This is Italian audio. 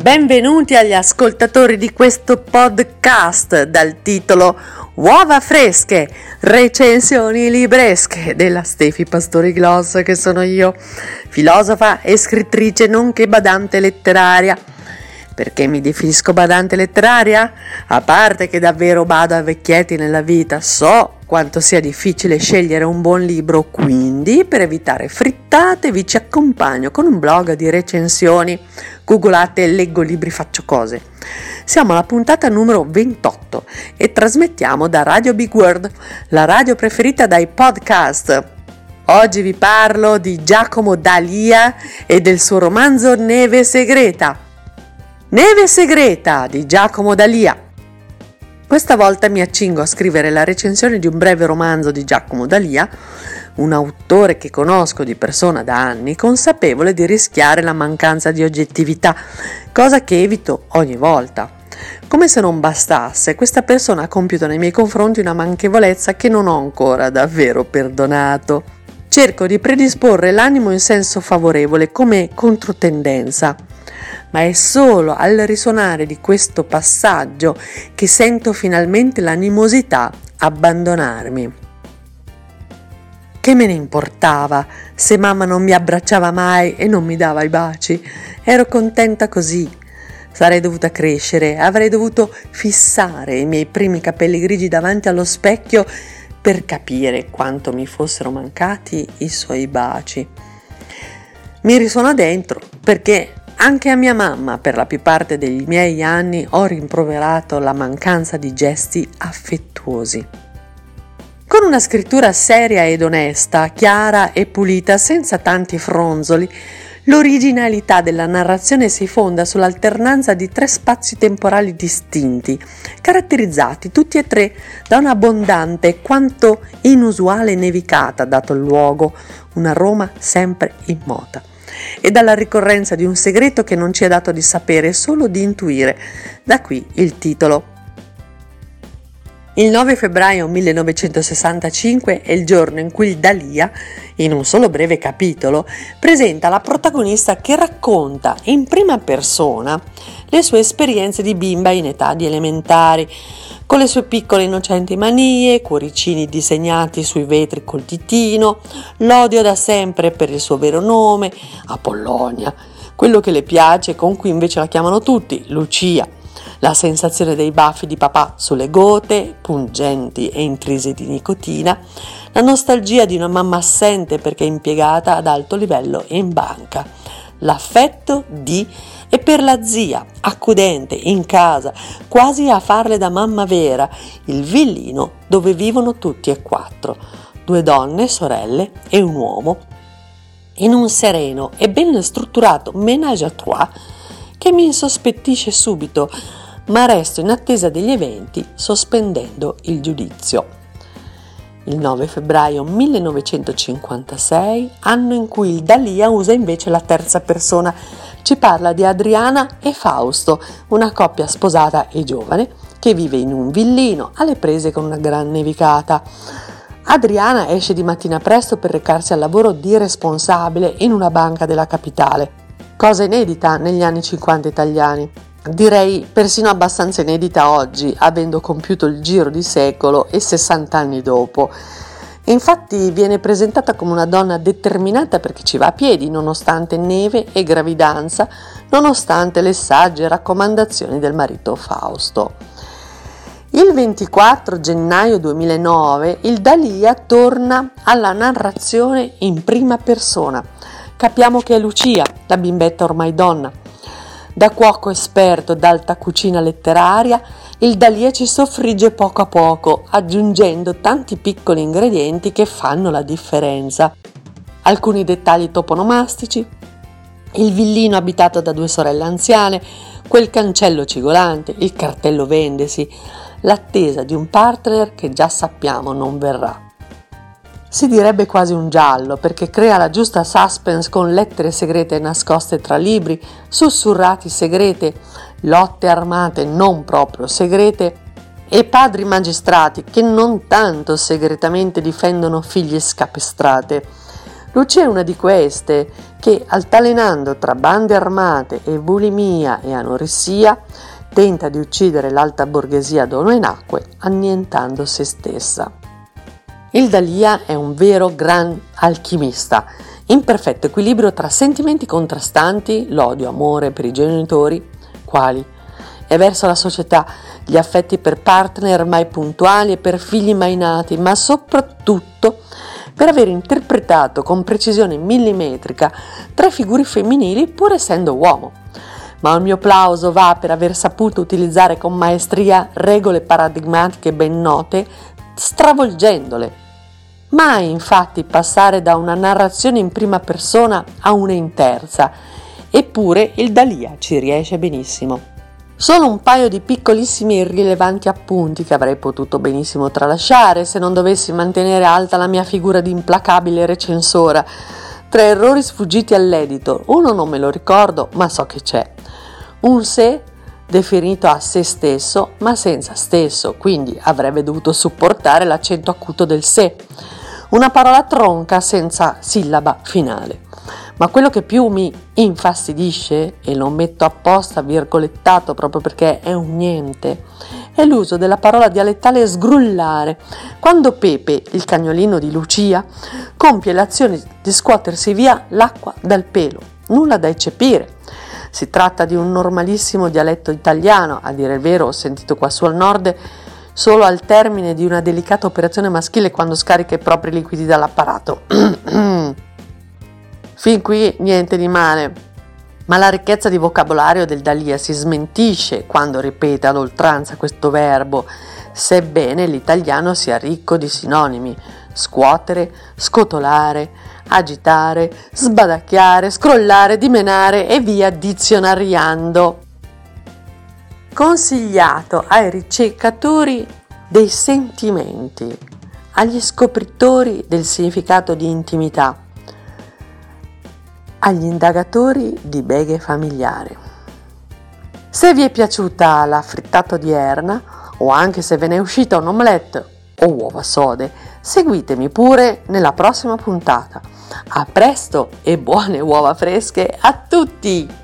Benvenuti agli ascoltatori di questo podcast dal titolo Uova fresche, recensioni libresche della Stefi Pastori Gloss, che sono io, filosofa e scrittrice nonché badante letteraria. Perché mi definisco badante letteraria? A parte che davvero bado a vecchietti nella vita, so quanto sia difficile scegliere un buon libro, quindi per evitare frittate vi ci accompagno con un blog di recensioni. Googolate leggo libri faccio cose. Siamo alla puntata numero 28 e trasmettiamo da Radio Big World, la radio preferita dai podcast. Oggi vi parlo di Giacomo D'Alia e del suo romanzo Neve Segreta. Neve Segreta di Giacomo D'Alia. Questa volta mi accingo a scrivere la recensione di un breve romanzo di Giacomo D'Alia, un autore che conosco di persona da anni, consapevole di rischiare la mancanza di oggettività, cosa che evito ogni volta. Come se non bastasse, questa persona ha compiuto nei miei confronti una manchevolezza che non ho ancora davvero perdonato. Cerco di predisporre l'animo in senso favorevole come controtendenza, ma è solo al risuonare di questo passaggio che sento finalmente l'animosità abbandonarmi. Che me ne importava se mamma non mi abbracciava mai e non mi dava i baci? Ero contenta così. Sarei dovuta crescere, avrei dovuto fissare i miei primi capelli grigi davanti allo specchio per capire quanto mi fossero mancati i suoi baci. Mi risuona dentro perché anche a mia mamma, per la più parte dei miei anni, ho rimproverato la mancanza di gesti affettuosi. Con una scrittura seria ed onesta, chiara e pulita, senza tanti fronzoli, l'originalità della narrazione si fonda sull'alternanza di 3 spazi temporali distinti, caratterizzati tutti e 3 da un'abbondante quanto inusuale nevicata, dato il luogo, una Roma sempre immota, e dalla ricorrenza di un segreto che non ci è dato di sapere, solo di intuire. Da qui il titolo. Il 9 febbraio 1965 è il giorno in cui D'Alia, in un solo breve capitolo, presenta la protagonista che racconta in prima persona le sue esperienze di bimba in età di elementari, con le sue piccole innocenti manie, cuoricini disegnati sui vetri col ditino, l'odio da sempre per il suo vero nome, Apollonia, quello che le piace, con cui invece la chiamano tutti, Lucia, la sensazione dei baffi di papà sulle gote, pungenti e intrisi di nicotina, la nostalgia di una mamma assente perché impiegata ad alto livello in banca, l'affetto di e per la zia, accudente, in casa, quasi a farle da mamma vera, il villino dove vivono tutti e 4, 2 donne, sorelle e un uomo, in un sereno e ben strutturato ménage à trois che mi insospettisce subito, ma resto in attesa degli eventi sospendendo il giudizio. Il 9 febbraio 1956, anno in cui il D'Alia usa invece la terza persona, ci parla di Adriana e Fausto, una coppia sposata e giovane che vive in un villino alle prese con una gran nevicata. Adriana esce di mattina presto per recarsi al lavoro di responsabile in una banca della capitale, cosa inedita negli anni 50 italiani. Direi persino abbastanza inedita oggi, avendo compiuto il giro di secolo e 60 anni dopo. Infatti viene presentata come una donna determinata perché ci va a piedi, nonostante neve e gravidanza, nonostante le sagge raccomandazioni del marito Fausto. Il 24 gennaio 2009 il D'Alia torna alla narrazione in prima persona. Capiamo che è Lucia, la bimbetta ormai donna. Da cuoco esperto d'alta cucina letteraria, il D'Alia ci soffrigge poco a poco, aggiungendo tanti piccoli ingredienti che fanno la differenza. Alcuni dettagli toponomastici, il villino abitato da 2 sorelle anziane, quel cancello cigolante, il cartello vendesi, l'attesa di un partner che già sappiamo non verrà. Si direbbe quasi un giallo, perché crea la giusta suspense con lettere segrete nascoste tra libri, sussurrati segrete, lotte armate non proprio segrete e padri magistrati che non tanto segretamente difendono figlie scapestrate. Lucia è una di queste che, altalenando tra bande armate e bulimia e anoressia, tenta di uccidere l'alta borghesia dove nacque, annientando se stessa. Il Dalia è un vero gran alchimista, in perfetto equilibrio tra sentimenti contrastanti, l'odio, amore per i genitori, quali? E verso la società, gli affetti per partner mai puntuali e per figli mai nati, ma soprattutto per aver interpretato con precisione millimetrica 3 figure femminili pur essendo uomo. Ma il mio plauso va per aver saputo utilizzare con maestria regole paradigmatiche ben note, stravolgendole. Mai infatti passare da una narrazione in prima persona a una in terza, eppure il Dalia ci riesce benissimo. Solo un paio di piccolissimi e irrilevanti appunti che avrei potuto benissimo tralasciare se non dovessi mantenere alta la mia figura di implacabile recensora. 3 errori sfuggiti all'editor, uno non me lo ricordo ma so che c'è. Un se definito a se stesso ma senza stesso, quindi avrebbe dovuto supportare l'accento acuto del se. Una parola tronca senza sillaba finale. Ma quello che più mi infastidisce, e lo metto apposta virgolettato proprio perché è un niente, è l'uso della parola dialettale sgrullare, quando Pepe, il cagnolino di Lucia, compie l'azione di scuotersi via l'acqua dal pelo. Nulla da eccepire. Si tratta di un normalissimo dialetto italiano, a dire il vero ho sentito qua su al nord solo al termine di una delicata operazione maschile quando scarica i propri liquidi dall'apparato. Fin qui niente di male, ma la ricchezza di vocabolario del Dalia si smentisce quando ripete ad oltranza questo verbo, sebbene l'italiano sia ricco di sinonimi: scuotere, scotolare, agitare, sbadacchiare, scrollare, dimenare e via dizionariando. Consigliato ai ricercatori dei sentimenti, agli scopritori del significato di intimità, agli indagatori di beghe familiari. Se vi è piaciuta la frittata odierna, o anche se ve ne è uscita un omelette o uova sode, seguitemi pure nella prossima puntata. A presto e buone uova fresche a tutti!